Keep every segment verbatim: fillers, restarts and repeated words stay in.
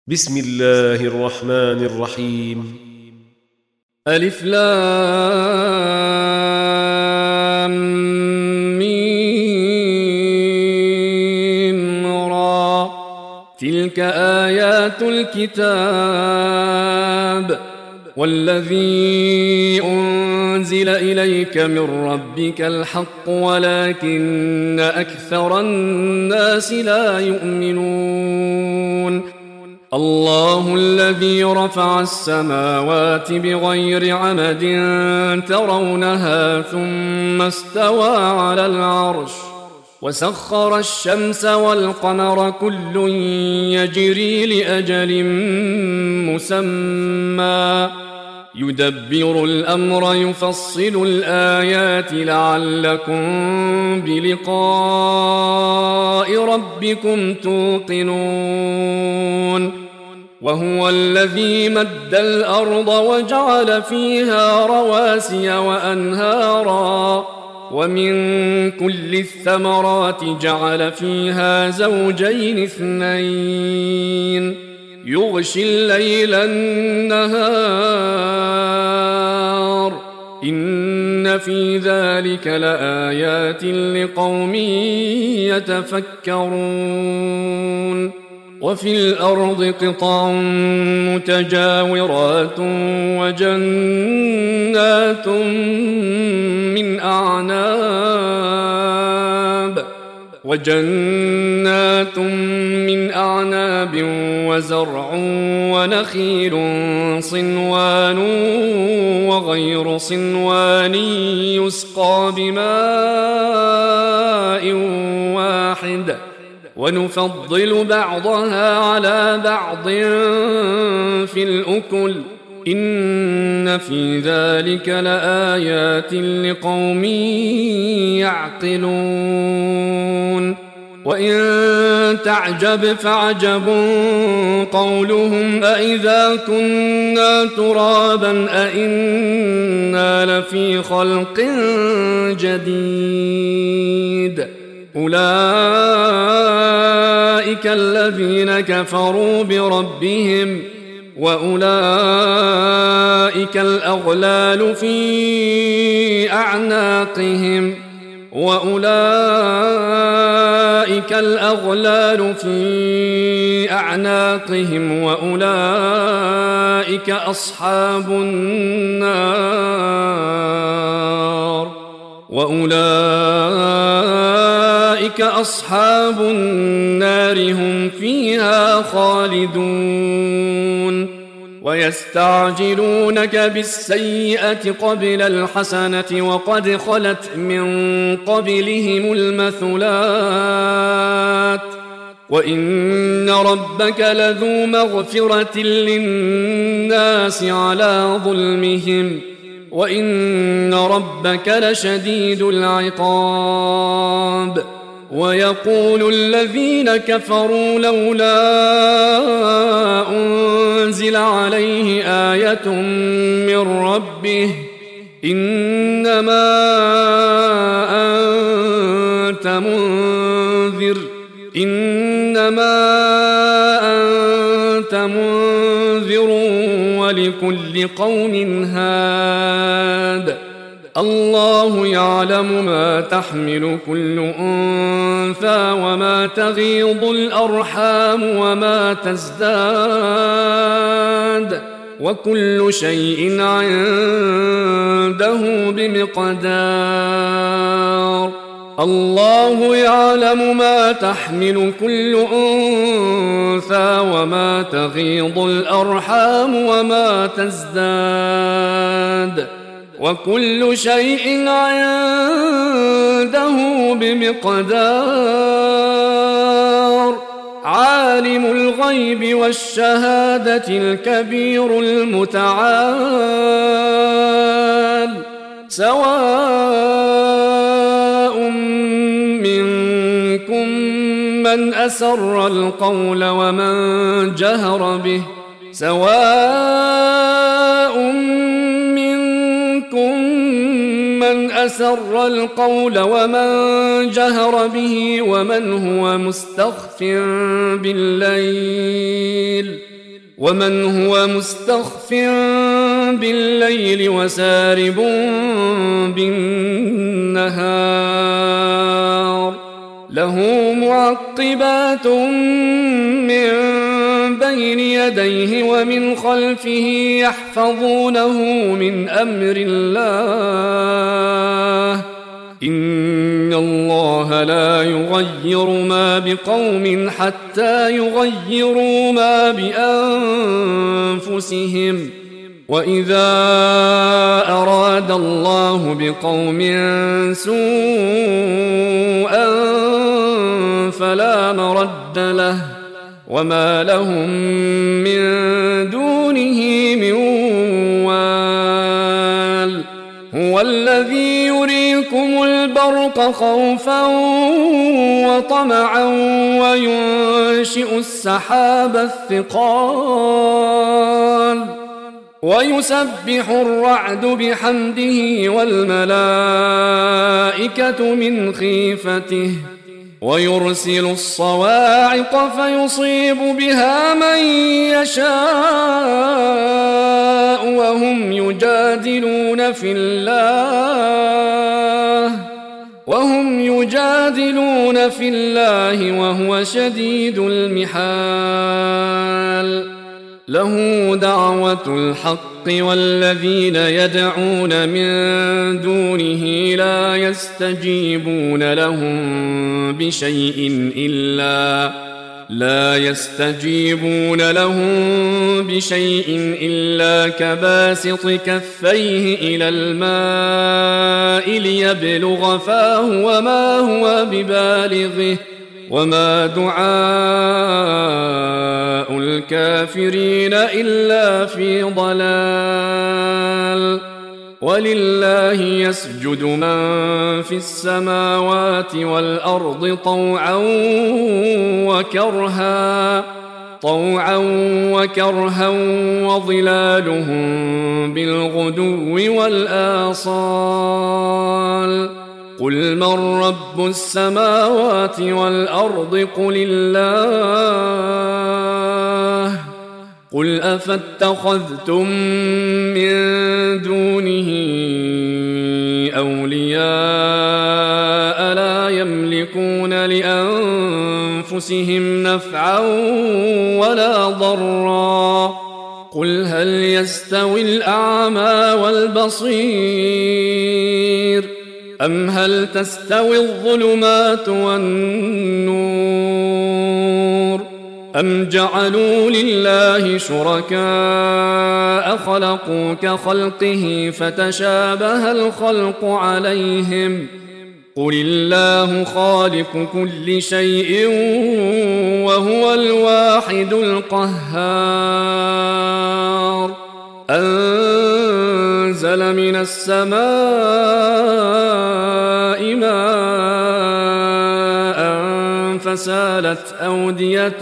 بسم الله الرحمن الرحيم. ألف لام ميم را. تلك آيات الكتاب والذي أنزل إليك من ربك الحق ولكن أكثر الناس لا يؤمنون. الله الذي رفع السماوات بغير عمد ترونها ثم استوى على العرش وسخر الشمس والقمر كل يجري لأجل مسمى يدبر الأمر يفصل الآيات لعلكم بلقاء ربكم توقنون. وهو الذي مد الأرض وجعل فيها رواسي وأنهارا ومن كل الثمرات جعل فيها زوجين اثنين يغشي الليل النهار إن في ذلك لآيات لقوم يتفكرون. وفي الأرض قطع متجاورات وجنات من أعناب وجنات من أعناب وزرع ونخيل صنوان وغير صنوان يسقى بماء واحد ونفضل بعضها على بعض في الأكل إن في ذلك لآيات لقوم يعقلون. وإن تعجب فعجب قولهم أإذا كنا ترابا أإنا لفي خلق جديد أولئك الذين كفروا بربهم وأولئك الأغلال في أعناقهم وأولئك الأغلال في أعناقهم وأولئك أصحاب النار وأولئك أصحاب النار هم فيها خالدون. ويستعجلونك بالسيئة قبل الحسنة وقد خلت من قبلهم المثلات وإن ربك لذو مغفرة للناس على ظلمهم وإن ربك لشديد العقاب. ويقول الذين كفروا لولا أنزل عليه آية من ربه إنما أنت منذر إنما أنت منذر ولكل قوم هاد الله يعلم ما تحمل كل أنثى وما تغيض الأرحام وما تزداد وكل شيء عنده بمقدار. الله يعلم ما تحمل كل أنثى وما تغيض الأرحام وما تزداد وكل شيء عنده بمقدار. عالم الغيب والشهادة الكبير المتعال سواء منكم من أسر القول ومن جهر به سواء منكم من أسر القول ومن جهر به ومن هو مستخف بالليل ومن هو مستخف بالليل وسارب بالنهار له معقبات من بين يديه ومن خلفه يحفظونه من أمر الله إن الله لا يغير ما بقوم حتى يغيروا ما بأنفسهم وإذا أراد الله بقوم سوءا فلا مرد له وما لهم من دونه من وال هو الذي يريكم البرق خوفا وطمعا وينشئ السحاب الثقال ويسبح الرعد بحمده والملائكة من خيفته ويرسل الصواعق فيصيب بها من يشاء وهم يجادلون في الله وهم يجادلون في الله وهو شديد المحال له دعوة الحق والذين يدعون من دونه لا يستجيبون لهم بشيء إلا لا يستجيبون لهم بشيء إلا كباسط كفيه إلى الماء ليبلغ فاه وما هو ببالغه وما دعاء الكافرين إلا في ضلال ولله يسجد من في السماوات والأرض طوعا وكرها طوعا وكرها وظلالهم بالغدو والآصال قل من رب السماوات والأرض قل الله قل أفاتخذتم من دونه أولياء لا يملكون لأنفسهم نفعا ولا ضرا قل هل يستوي الأعمى والبصير أم هل تستوي الظلمات والنور أم جعلوا لله شركاء خلقوا كخلقه فتشابه الخلق عليهم قل الله خالق كل شيء وهو الواحد القهار أنزل من السماء ماء فسالت أودية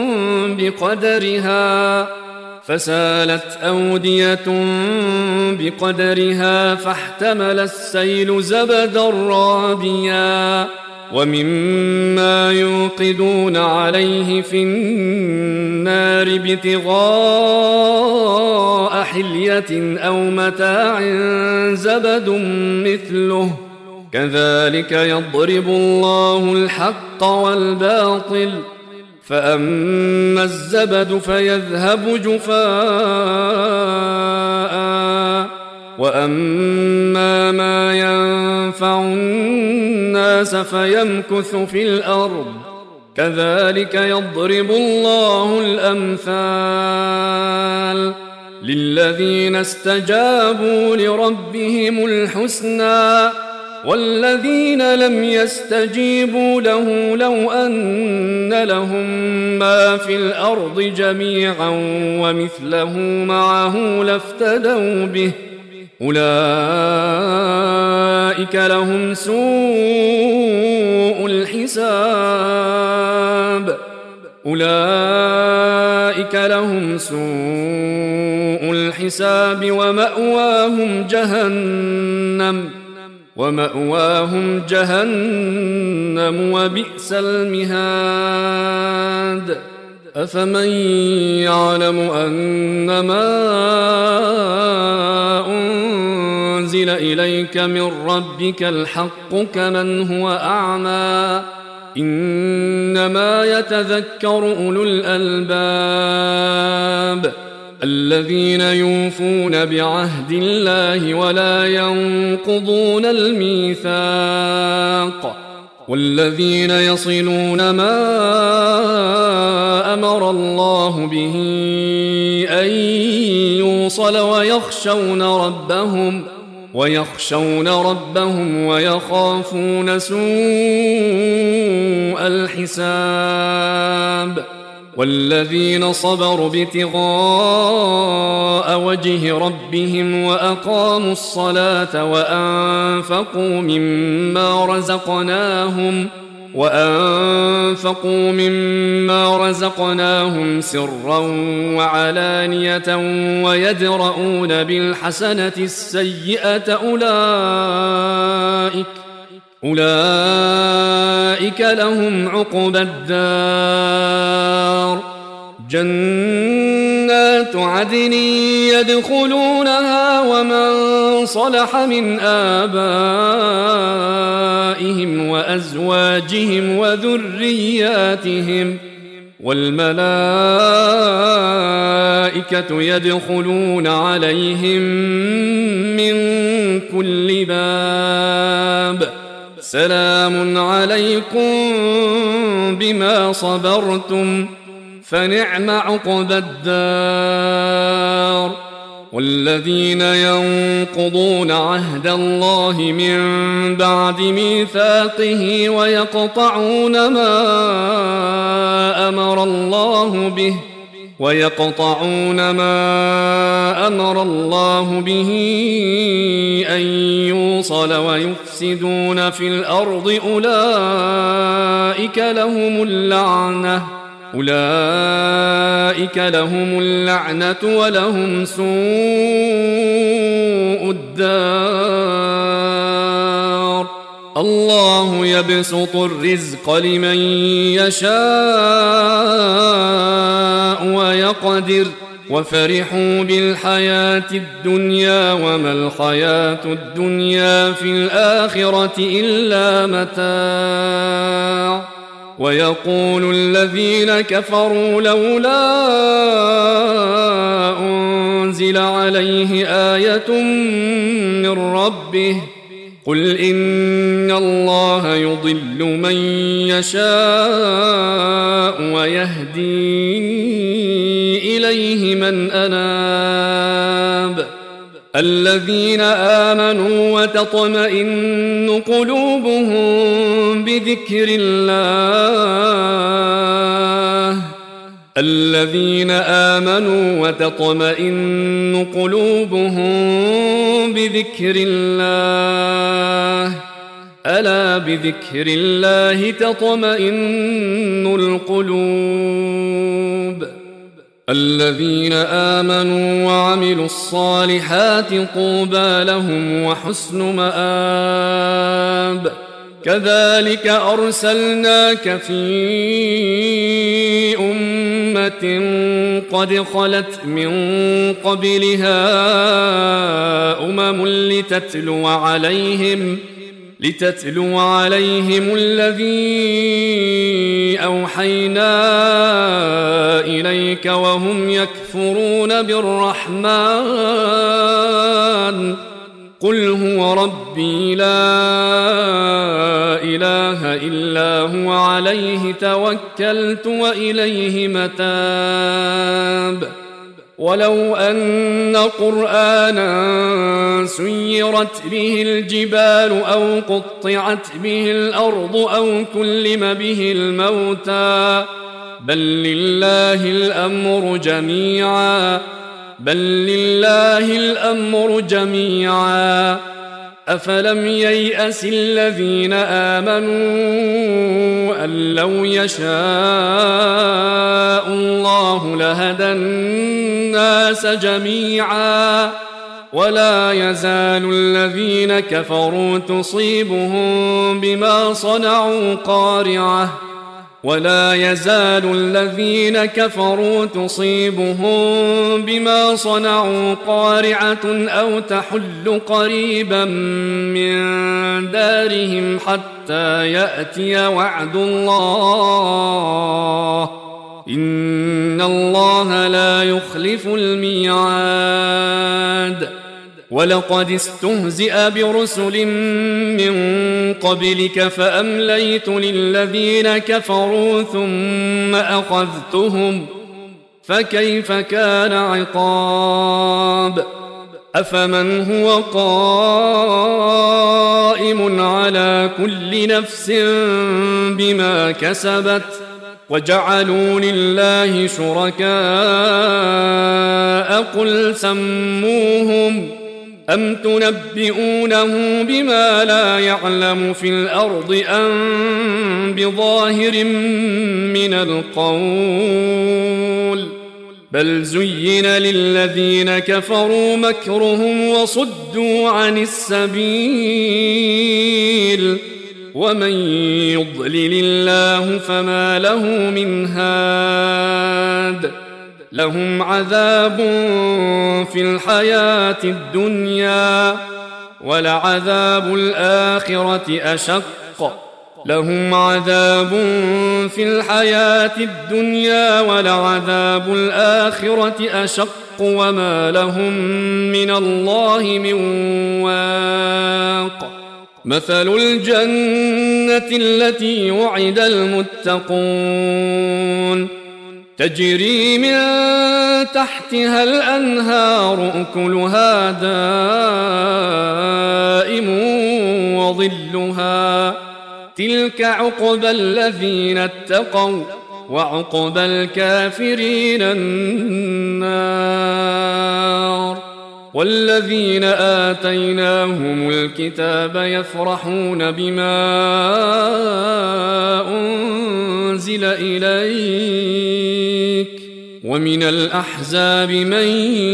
بقدرها فسالت أودية بقدرها فاحتمل السيل زبدا رابيا ومما يوقدون عليه في النار ابتغاء حلية أو متاع زبد مثله كذلك يضرب الله الحق والباطل فأما الزبد فيذهب جفاء وأما ما ينفع الناس فيمكث في الأرض كذلك يضرب الله الأمثال للذين استجابوا لربهم الحسنى والذين لم يستجيبوا له لو أن لهم ما في الأرض جميعا ومثله معه لافتدوا به أولئك لهم سوء الحساب أولئك لهم سوء الحساب ومأواهم جهنم ومأواهم جهنم وبئس المهاد أفمن يعلم أنما أنزل إليك من ربك الحق كمن هو أعمى إنما يتذكر أولو الألباب الذين يوفون بعهد الله ولا ينقضون الميثاق والذين يصلون ما أمر الله به أن يوصل ويخشون ربهم ويخشون ربهم ويخافون سوء الحساب والذين صبروا ابتغاء وجه ربهم وأقاموا الصلاة وأنفقوا مما رزقناهم وأنفقوا مما رزقناهم سرا وعلانية ويدرؤون بالحسنة السيئة أولئك أولئك لهم عقبى الدار جنات عدن يدخلونها ومن صلح من آبائهم وأزواجهم وذرياتهم والملائكة يدخلون عليهم من كل باب سلام عليكم بما صبرتم فنعم عقبى الدار والذين ينقضون عهد الله من بعد ميثاقه ويقطعون ما أمر الله به ويقطعون ما أمر الله به أن يوصل ويفسدون في الأرض أولئك لهم اللعنة أولئك لهم اللعنة ولهم سوء الدار الله يبسط الرزق لمن يشاء ويقدر وفرحوا بالحياة الدنيا وما الحياة الدنيا في الآخرة إلا متاع ويقول الذين كفروا لولا أنزل عليه آية من ربه قل إن الله يضل من يشاء ويهدي إليه من أناب الذين آمنوا وتطمئن قلوبهم بذكر الله الذين آمنوا وتطمئن قلوبهم بذكر الله ألا بذكر الله تطمئن القلوب الذين آمنوا وعملوا الصالحات طوبى لهم وحسن مآب كذلك أرسلناك في أمة قد خلت من قبلها أمم لتتلو عليهم لتتلو عليهم الذي أوحينا إليك وهم يكفرون بالرحمن قل هو ربي لا إله إلا هو عليه توكلت وإليه متاب ولو أن قرآنا سيرت به الجبال أو قطعت به الأرض أو كلم به الموتى بل لله الأمر جميعا بل لله الأمر جميعا أفلم ييأس الذين آمنوا أن لو يشاء الله لهدى الناس جميعا ولا يزال الذين كفروا تصيبهم بما صنعوا قارعة ولا يزال الذين كفروا تصيبهم بما صنعوا قارعة أو تحل قريبا من دارهم حتى يأتي وعد الله إن الله لا يخلف الميعاد. ولقد استهزئ برسل من قبلك فأمليت للذين كفروا ثم أخذتهم فكيف كان عقاب. أفمن هو قائم على كل نفس بما كسبت وجعلوا لله شركاء قل سموهم أم تنبئونه بما لا يعلم في الأرض أم بظاهر من القول بل زين للذين كفروا مكرهم وصدوا عن السبيل ومن يضلل الله فما له من هاد. لهم عذاب في الحياة الدنيا ولعذاب الآخرة أشق لهم عذاب في الحياة الدنيا ولعذاب الآخرة أشق وما لهم من الله من واق. مثل الجنة التي وعد المتقون تجري من تحتها الأنهار أكلها دائم وظلها تلك عقبى الذين اتقوا وعقبى الكافرين النار. والذين آتيناهم الكتاب يفرحون بما أنزل إليك ومن الأحزاب من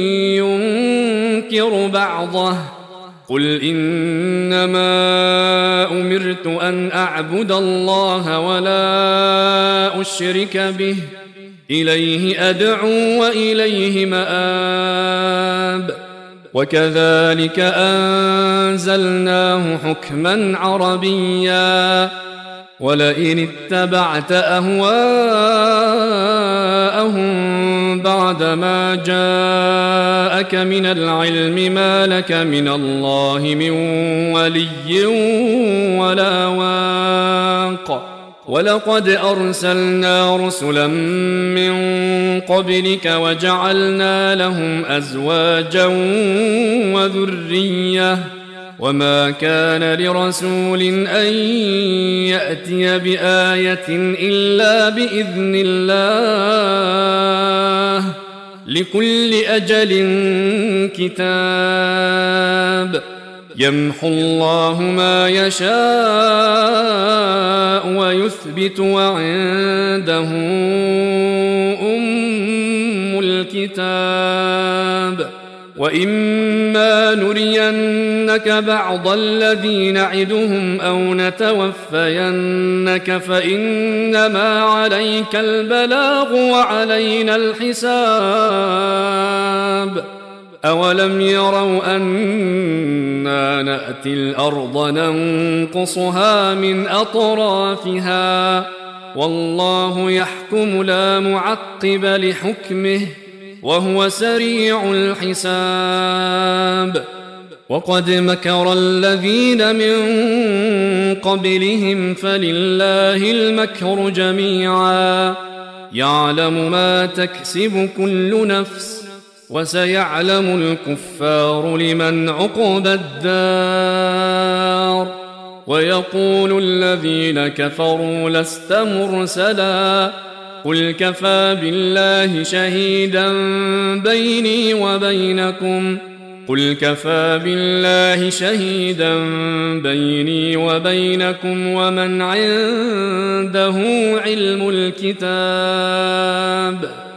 ينكر بعضه قل إنما أمرت أن أعبد الله ولا أشرك به إليه أدعو وإليه مآب. وكذلك أنزلناه حكما عربيا ولئن اتبعت أهواءهم بعدما جاءك من العلم ما لك من الله من ولي ولا واق. ولقد أرسلنا رسلا من قبلك وجعلنا لهم أزواجا وذرية وما كان لرسول أن يأتي بآية إلا بإذن الله لكل أجل كتاب يمحو الله ما يشاء ويثبت وعنده أم الكتاب. وإما نرينك بعض الذي نعدهم أو نتوفينك فإنما عليك البلاغ وعلينا الحساب. أولم يروا أنا نأتي الأرض ننقصها من أطرافها والله يحكم لا معقب لحكمه وهو سريع الحساب. وقد مكر الذين من قبلهم فلله المكر جميعا يعلم ما تكسب كل نفس وسيعلم الكفار لمن عقبى الدار. ويقول الذين كفروا لست مرسلا قل كفى بالله شهيدا بيني وبينكم قل كفى بالله شهيدا بيني وبينكم ومن عنده علم الكتاب.